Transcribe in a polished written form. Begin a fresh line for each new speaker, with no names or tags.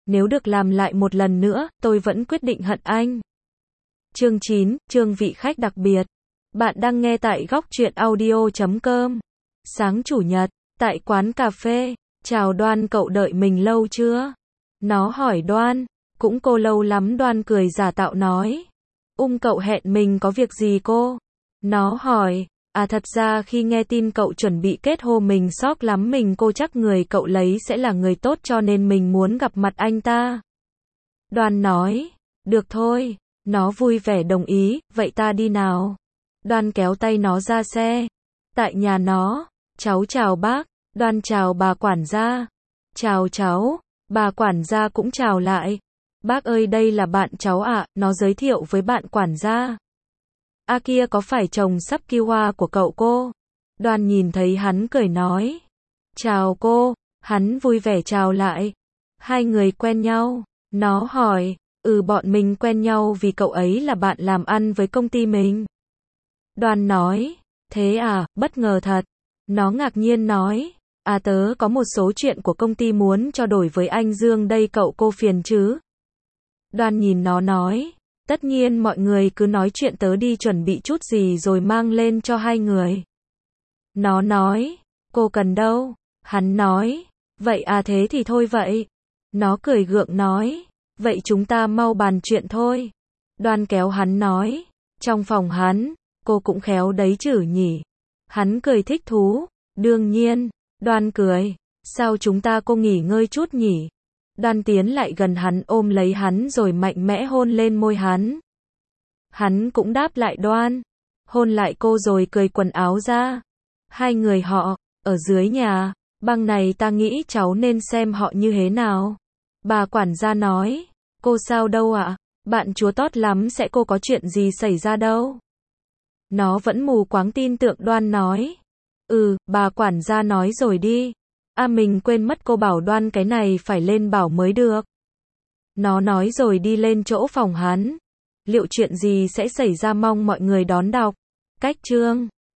nếu được làm lại một lần nữa, tôi vẫn quyết định hận anh. Chương 9, chương vị khách đặc biệt. Bạn đang nghe tại góc truyện audio.com. Sáng Chủ nhật, tại quán cà phê. Chào Đoan, cậu đợi mình lâu chưa? Nó hỏi Đoan. Cũng cô lâu lắm, Đoan cười giả tạo nói. Cậu hẹn mình có việc gì cô? Nó hỏi. Thật ra khi nghe tin cậu chuẩn bị kết hôn mình sốc lắm, cô chắc người cậu lấy sẽ là người tốt cho nên mình muốn gặp mặt anh ta. Đoan nói. Được thôi. Nó vui vẻ đồng ý, vậy ta đi nào. Đoan kéo tay nó ra xe. Tại nhà nó, cháu chào bác. Đoan chào bà quản gia. Chào cháu. Bà quản gia cũng chào lại. Bác ơi, đây là bạn cháu ạ, nó giới thiệu với bạn quản gia. Kia có phải chồng sắp Kiwa của cậu cô? Đoan nhìn thấy hắn cười nói. Chào cô, hắn vui vẻ chào lại. Hai người quen nhau. Nó hỏi. Bọn mình quen nhau vì cậu ấy là bạn làm ăn với công ty mình. Đoan nói. Thế à, bất ngờ thật. Nó ngạc nhiên nói. Tớ có một số chuyện của công ty muốn trao đổi với anh Dương đây, cậu cô phiền chứ? Đoan nhìn nó nói. Tất nhiên, mọi người cứ nói chuyện, tớ đi chuẩn bị chút gì rồi mang lên cho hai người. Nó nói. Cô cần đâu? Hắn nói. Vậy thế thì thôi vậy. Nó cười gượng nói. Vậy chúng ta mau bàn chuyện thôi. Đoan kéo hắn nói. Trong phòng hắn, cô cũng khéo đấy chử nhỉ. Hắn cười thích thú. Đương nhiên. Đoan cười. Sao chúng ta cô nghỉ ngơi chút nhỉ? Đoan tiến lại gần hắn, ôm lấy hắn rồi mạnh mẽ hôn lên môi hắn. Hắn cũng đáp lại Đoan. Hôn lại cô rồi cởi quần áo ra. Hai người họ, ở dưới nhà. Băng này ta nghĩ cháu nên xem họ như thế nào. Bà quản gia nói. Cô sao đâu ạ? Bạn chúa tốt lắm, sẽ cô có chuyện gì xảy ra đâu. Nó vẫn mù quáng tin tưởng. Đoan nói. Bà quản gia nói rồi đi. Mình quên mất, cô bảo Đoan cái này phải lên bảo mới được. Nó nói rồi đi lên chỗ phòng hắn. Liệu chuyện gì sẽ xảy ra, mong mọi người đón đọc. Cách chương